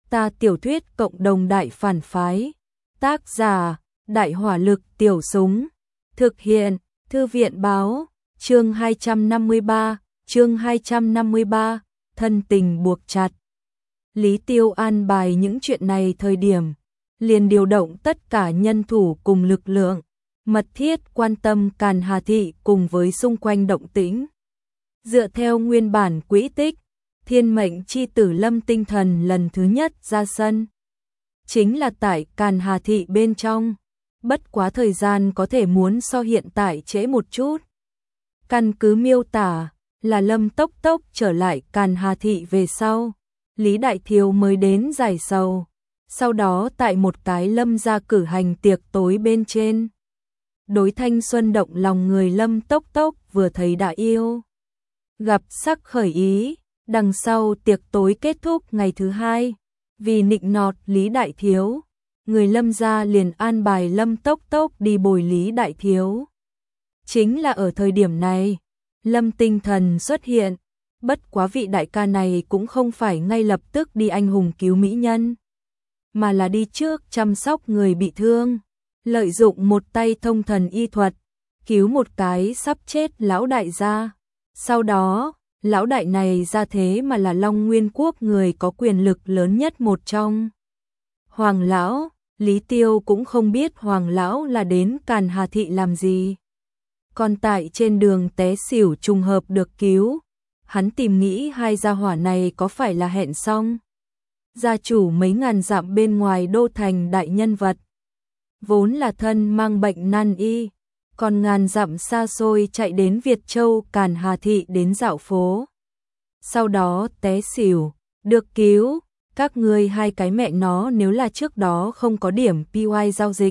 Ta tiểu thuyết cộng đồng đại phản phái. Tác giả: Đại hỏa lực tiểu súng. Thực hiện: Thư viện báo. Chương 253, thân tình buộc chặt. Lý Tiêu an bài những chuyện này thời điểm, liền điều động tất cả nhân thủ cùng lực lượng, mật thiết quan tâm Càn Hà Thị cùng với xung quanh động tĩnh. Dựa theo nguyên bản quỹ tích, thiên mệnh chi tử Lâm Tinh Thần lần thứ nhất ra sân chính là tại Càn Hà Thị bên trong, bất quá thời gian có thể muốn so hiện tại trễ một chút. Căn cứ miêu tả là Lâm Tốc Tốc trở lại Càn Hà Thị về sau, Lý Đại Thiếu mới đến giải sầu, sau đó tại một cái Lâm gia cử hành tiệc tối bên trên. Đối thanh xuân động lòng người Lâm Tốc Tốc vừa thấy đã yêu, gặp sắc khởi ý. Đằng sau tiệc tối kết thúc ngày thứ hai, vì nịnh nọt Lý Đại Thiếu, người Lâm gia liền an bài Lâm Tốc Tốc đi bồi Lý Đại Thiếu. Chính là ở thời điểm này, Lâm Tinh Thần xuất hiện, bất quá vị đại ca này cũng không phải ngay lập tức đi anh hùng cứu mỹ nhân, mà là đi trước chăm sóc người bị thương, lợi dụng một tay thông thần y thuật, cứu một cái sắp chết lão đại gia. Sau đó, lão đại này ra thế mà là Long Nguyên Quốc người có quyền lực lớn nhất một trong. Hoàng lão, Lý Tiêu cũng không biết Hoàng lão là đến Càn Hà Thị làm gì. Còn tại trên đường té xỉu trùng hợp được cứu, hắn tìm nghĩ hai gia hỏa này có phải là hẹn xong. Gia chủ mấy ngàn dặm bên ngoài đô thành đại nhân vật, vốn là thân mang bệnh nan y, còn ngàn dặm xa xôi chạy đến Việt Châu Càn Hà Thị đến dạo phố. Sau đó té xỉu, được cứu, các ngươi hai cái mẹ nó nếu là trước đó không có điểm PY giao dịch,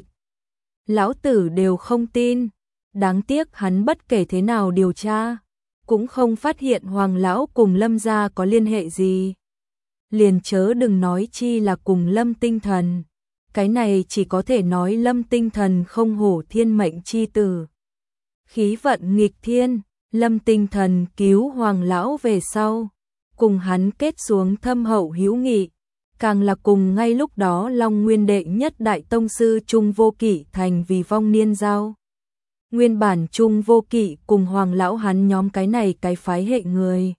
lão tử đều không tin. Đáng tiếc hắn bất kể thế nào điều tra, cũng không phát hiện Hoàng lão cùng Lâm gia có liên hệ gì. Liền chớ đừng nói chi là cùng Lâm Tinh Thần. Cái này chỉ có thể nói Lâm Tinh Thần không hổ thiên mệnh chi tử. Khí vận nghịch thiên, Lâm Tinh Thần cứu Hoàng lão về sau, cùng hắn kết xuống thâm hậu hữu nghị, càng là cùng ngay lúc đó Long Nguyên đệ nhất đại tông sư Trung Vô Kỵ thành vì vong niên giao. Nguyên bản Trung Vô Kỵ cùng Hoàng lão hắn nhóm cái này cái phái hệ người,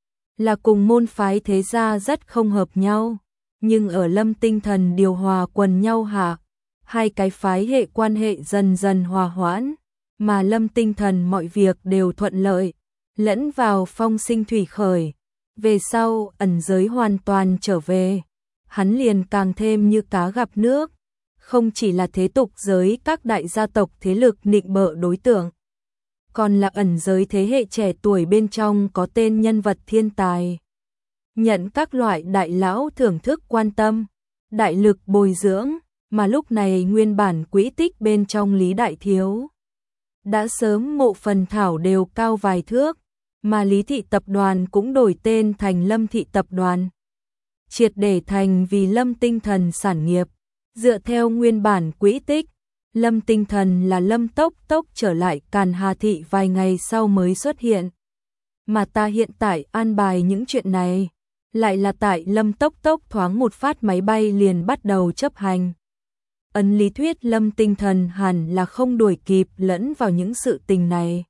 là cùng môn phái thế gia rất không hợp nhau. Nhưng ở Lâm Tinh Thần điều hòa quần nhau hạ, hai cái phái hệ quan hệ dần dần hòa hoãn, mà Lâm Tinh Thần mọi việc đều thuận lợi, lẫn vào phong sinh thủy khởi. Về sau ẩn giới hoàn toàn trở về, hắn liền càng thêm như cá gặp nước, không chỉ là thế tục giới các đại gia tộc thế lực nịnh bợ đối tượng, còn là ẩn giới thế hệ trẻ tuổi bên trong có tên nhân vật thiên tài, nhận các loại đại lão thưởng thức quan tâm, đại lực bồi dưỡng. Mà lúc này nguyên bản quỹ tích bên trong Lý Đại Thiếu đã sớm mộ phần thảo đều cao vài thước, mà Lý Thị Tập đoàn cũng đổi tên thành Lâm Thị Tập đoàn, triệt để thành vì Lâm Tinh Thần sản nghiệp. Dựa theo nguyên bản quỹ tích, Lâm Tinh Thần là Lâm Tốc Tốc trở lại Càn Hà Thị vài ngày sau mới xuất hiện. Mà ta hiện tại an bài những chuyện này, lại là tại Lâm Tốc Tốc thoáng một phát máy bay liền bắt đầu chấp hành. Ấn lý thuyết Lâm Tinh Thần hẳn là không đuổi kịp lẫn vào những sự tình này.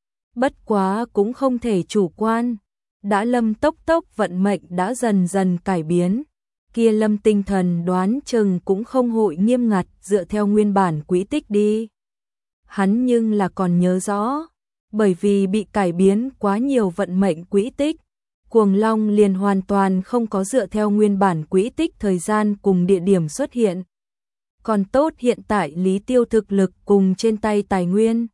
Bất quá cũng không thể chủ quan, đã Lâm Tốc Tốc vận mệnh đã dần dần cải biến, kia Lâm Tinh Thần đoán chừng cũng không hội nghiêm ngặt dựa theo nguyên bản quỹ tích đi. Hắn nhưng là còn nhớ rõ, bởi vì bị cải biến quá nhiều vận mệnh quỹ tích, Cuồng Long liền hoàn toàn không có dựa theo nguyên bản quỹ tích thời gian cùng địa điểm xuất hiện. Còn tốt hiện tại Lý Tiêu thực lực cùng trên tay tài nguyên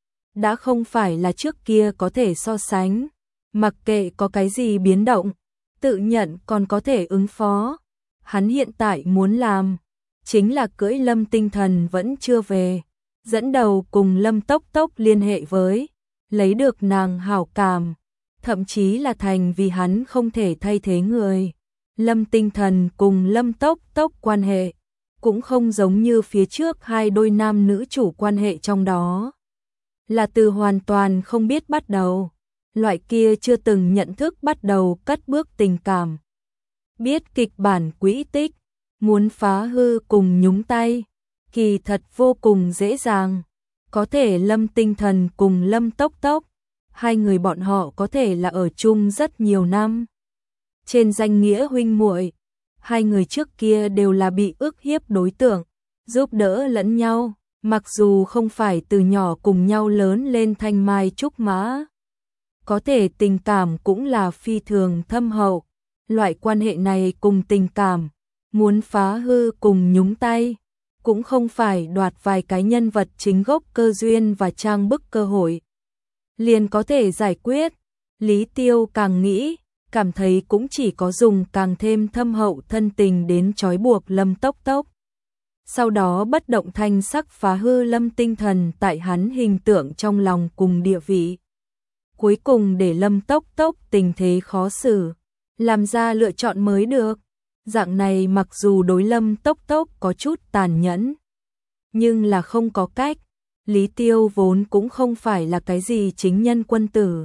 đã không phải là trước kia có thể so sánh, mặc kệ có cái gì biến động, tự nhận còn có thể ứng phó. Hắn hiện tại muốn làm chính là cưỡi Lâm Tinh Thần vẫn chưa về, dẫn đầu cùng Lâm Tốc Tốc liên hệ với, lấy được nàng hảo cảm, thậm chí là thành vì hắn không thể thay thế người. Lâm Tinh Thần cùng Lâm Tốc Tốc quan hệ cũng không giống như phía trước hai đôi nam nữ chủ quan hệ trong đó, là từ hoàn toàn không biết bắt đầu, loại kia chưa từng nhận thức bắt đầu cất bước tình cảm. biết kịch bản quỹ tích, muốn phá hư cùng nhúng tay, kỳ thật vô cùng dễ dàng. Có thể Lâm Tinh Thần cùng Lâm Tốc Tốc, hai người bọn họ có thể là ở chung rất nhiều năm. Trên danh nghĩa huynh muội, hai người trước kia đều là bị ức hiếp đối tượng, giúp đỡ lẫn nhau, mặc dù không phải từ nhỏ cùng nhau lớn lên thanh mai trúc mã. Có thể tình cảm cũng là phi thường thâm hậu, loại quan hệ này cùng tình cảm, muốn phá hư cùng nhúng tay, cũng không phải đoạt vài cái nhân vật chính gốc cơ duyên và trang bức cơ hội liền có thể giải quyết. Lý Tiêu càng nghĩ, cảm thấy cũng chỉ có dùng càng thêm thâm hậu thân tình đến trói buộc Lâm Tốc Tốc. Sau đó bất động thanh sắc phá hư Lâm Tinh Thần tại hắn hình tượng trong lòng cùng địa vị. Cuối cùng để Lâm Tốc Tốc tình thế khó xử, làm ra lựa chọn mới được. Dạng này mặc dù đối Lâm Tốc Tốc có chút tàn nhẫn, nhưng là không có cách. Lý Tiêu vốn cũng không phải là cái gì chính nhân quân tử.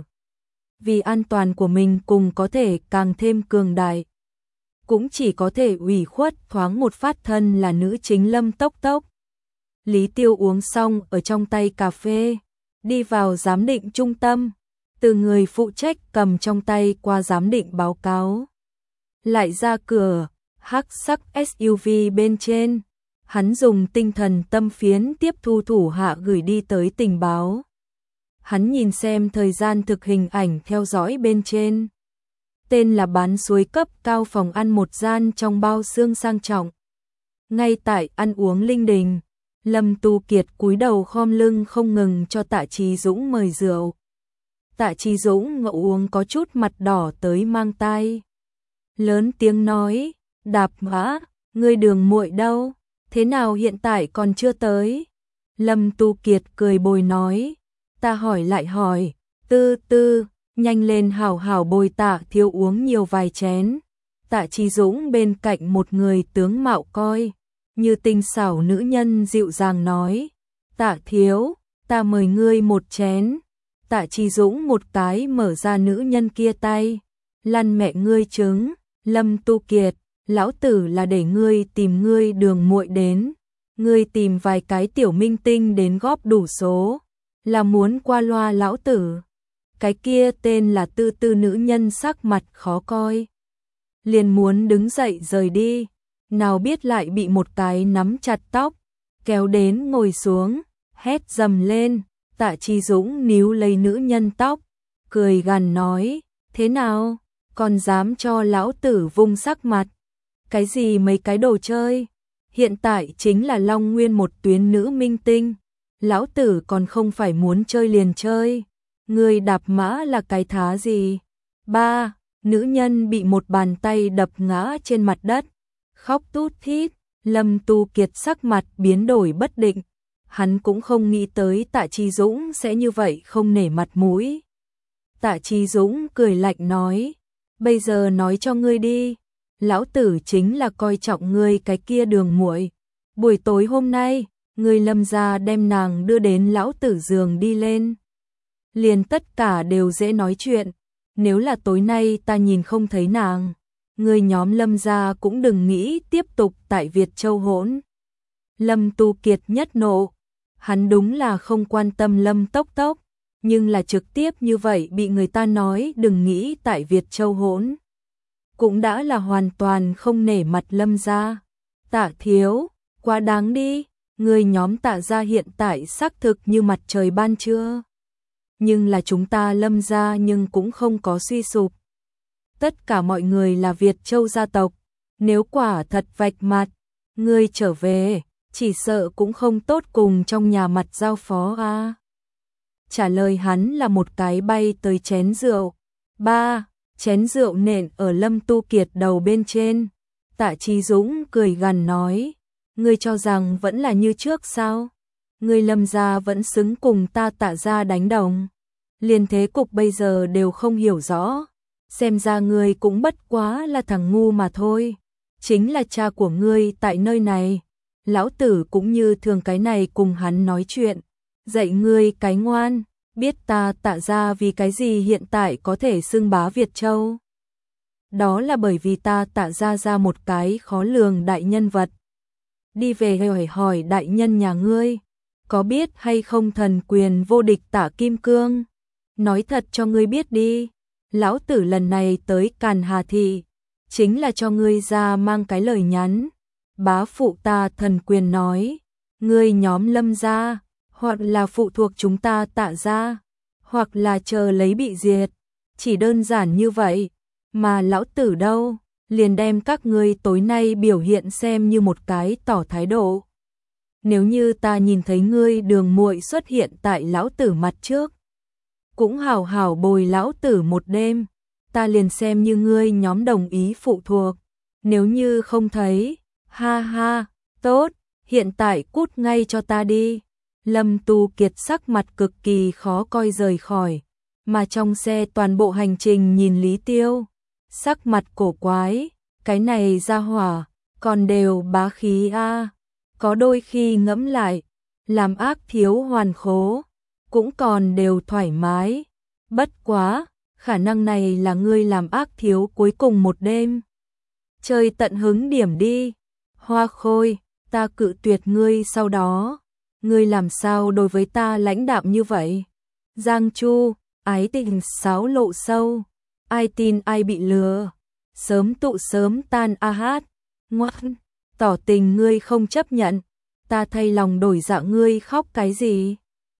Vì an toàn của mình cùng có thể càng thêm cường đại, cũng chỉ có thể ủy khuất thoáng một phát thân là nữ chính Lâm Tốc Tốc. Lý Tiêu uống xong ở trong tay cà phê, đi vào giám định trung tâm, từ người phụ trách cầm trong tay qua giám định báo cáo. Lại ra cửa, hắc sắc SUV bên trên, hắn dùng tinh thần tâm phiến tiếp thu thủ hạ gửi đi tới tình báo. Hắn nhìn xem thời gian thực hình ảnh theo dõi bên trên. Tên là bán suối cấp cao phòng ăn một gian trong bao xương sang trọng. Ngay tại ăn uống linh đình, Lâm Tu Kiệt cúi đầu khom lưng không ngừng cho Tạ Chí Dũng mời rượu. Tạ Chí Dũng ngậm uống có chút mặt đỏ tới mang tai. Lớn tiếng nói, Đạp Mã, ngươi Đường muội đâu, thế nào hiện tại còn chưa tới? Lâm Tu Kiệt cười bồi nói, ta hỏi lại hỏi, tư, nhanh lên hảo hảo bồi Tạ thiếu uống nhiều vài chén. Tạ Chí Dũng bên cạnh một người tướng mạo coi như tinh xảo nữ nhân dịu dàng nói, Tạ thiếu, ta mời ngươi một chén. Tạ Chí Dũng một cái mở ra nữ nhân kia tay, lăn mẹ ngươi trứng. Lâm Tu Kiệt, lão tử là để ngươi tìm ngươi Đường muội đến, ngươi tìm vài cái tiểu minh tinh đến góp đủ số, là muốn qua loa lão tử. Cái kia tên là Tư nữ nhân sắc mặt khó coi, liền muốn đứng dậy rời đi, nào biết lại bị một cái nắm chặt tóc, kéo đến ngồi xuống, hét dầm lên. Tạ Chí Dũng níu lấy nữ nhân tóc, cười gằn nói, thế nào, còn dám cho lão tử vung sắc mặt? Cái gì mấy cái đồ chơi? Hiện tại chính là Long Nguyên một tuyến nữ minh tinh, lão tử còn không phải muốn chơi liền chơi. Người Đạp Mã là cái thá gì? Ba, nữ nhân bị một bàn tay đập ngã trên mặt đất, khóc tút thít. Lâm Tu Kiệt sắc mặt biến đổi bất định. Hắn cũng không nghĩ tới Tạ Chí Dũng sẽ như vậy không nể mặt mũi. Tạ Chí Dũng cười lạnh nói, bây giờ nói cho ngươi đi, lão tử chính là coi trọng ngươi cái kia Đường muội. Buổi tối hôm nay, ngươi Lâm gia đem nàng đưa đến lão tử giường đi lên. Liền tất cả đều dễ nói chuyện, nếu là tối nay ta nhìn không thấy nàng, ngươi nhóm Lâm gia cũng đừng nghĩ tiếp tục tại Việt Châu hỗn. Lâm Tu Kiệt nhất nộ. Hắn đúng là không quan tâm Lâm Tốc Tốc, nhưng là trực tiếp như vậy bị người ta nói đừng nghĩ tại Việt Châu hỗn, cũng đã là hoàn toàn không nể mặt Lâm gia. Tạ thiếu, quá đáng đi, người nhóm Tạ gia hiện tại xác thực như mặt trời ban trưa. Nhưng là chúng ta Lâm gia nhưng cũng không có suy sụp. Tất cả mọi người là Việt Châu gia tộc, nếu quả thật vạch mặt, ngươi trở về, chỉ sợ cũng không tốt cùng trong nhà mặt giao phó a. Trả lời hắn là một cái bay tới chén rượu. Ba, chén rượu nện ở Lâm Tu Kiệt đầu bên trên. Tạ Chí Dũng cười gằn nói, ngươi cho rằng vẫn là như trước sao? Ngươi Lâm gia vẫn xứng cùng ta Tạ gia đánh đồng. Liên thế cục bây giờ đều không hiểu rõ. Xem ra ngươi cũng bất quá là thằng ngu mà thôi. Chính là cha của ngươi tại nơi này. Lão tử cũng như thường cái này cùng hắn nói chuyện. Dạy ngươi cái ngoan, biết ta Tạ gia vì cái gì hiện tại có thể xưng bá Việt Châu. đó là bởi vì ta Tạ Gia ra một cái khó lường đại nhân vật. Đi về hỏi đại nhân nhà ngươi, có biết hay không thần quyền vô địch Tạ Kim Cương? Nói thật cho ngươi biết đi, lão tử lần này tới Càn Hà Thị, chính là cho ngươi ra mang cái lời nhắn. Bá phụ ta thần quyền nói, ngươi nhóm Lâm gia, hoặc là phụ thuộc chúng ta Tạ gia, hoặc là chờ lấy bị diệt. Chỉ đơn giản như vậy, mà lão tử đâu, liền đem các ngươi tối nay biểu hiện xem như một cái tỏ thái độ. Nếu như ta nhìn thấy ngươi Đường muội xuất hiện tại lão tử mặt trước, cũng hảo hảo bồi lão tử một đêm, ta liền xem như ngươi nhóm đồng ý phụ thuộc. Nếu như không thấy, ha ha, tốt, hiện tại cút ngay cho ta đi. Lâm Tu Kiệt sắc mặt cực kỳ khó coi rời khỏi, mà trong xe toàn bộ hành trình nhìn Lý Tiêu, sắc mặt cổ quái, cái này ra hỏa, còn đều bá khí a. Có đôi khi ngẫm lại, làm ác thiếu hoàn khố, cũng còn đều thoải mái. Bất quá, khả năng này là ngươi làm ác thiếu cuối cùng một đêm. Chơi tận hứng điểm đi. Hoa Khôi, ta cự tuyệt ngươi sau đó. Ngươi làm sao đối với ta lãnh đạm như vậy? Giang Chu, ái tình sáo lộ sâu. Ai tin ai bị lừa. Sớm tụ sớm tan a hát. Ngoan, tỏ tình ngươi không chấp nhận. Ta thay lòng đổi dạ ngươi khóc cái gì?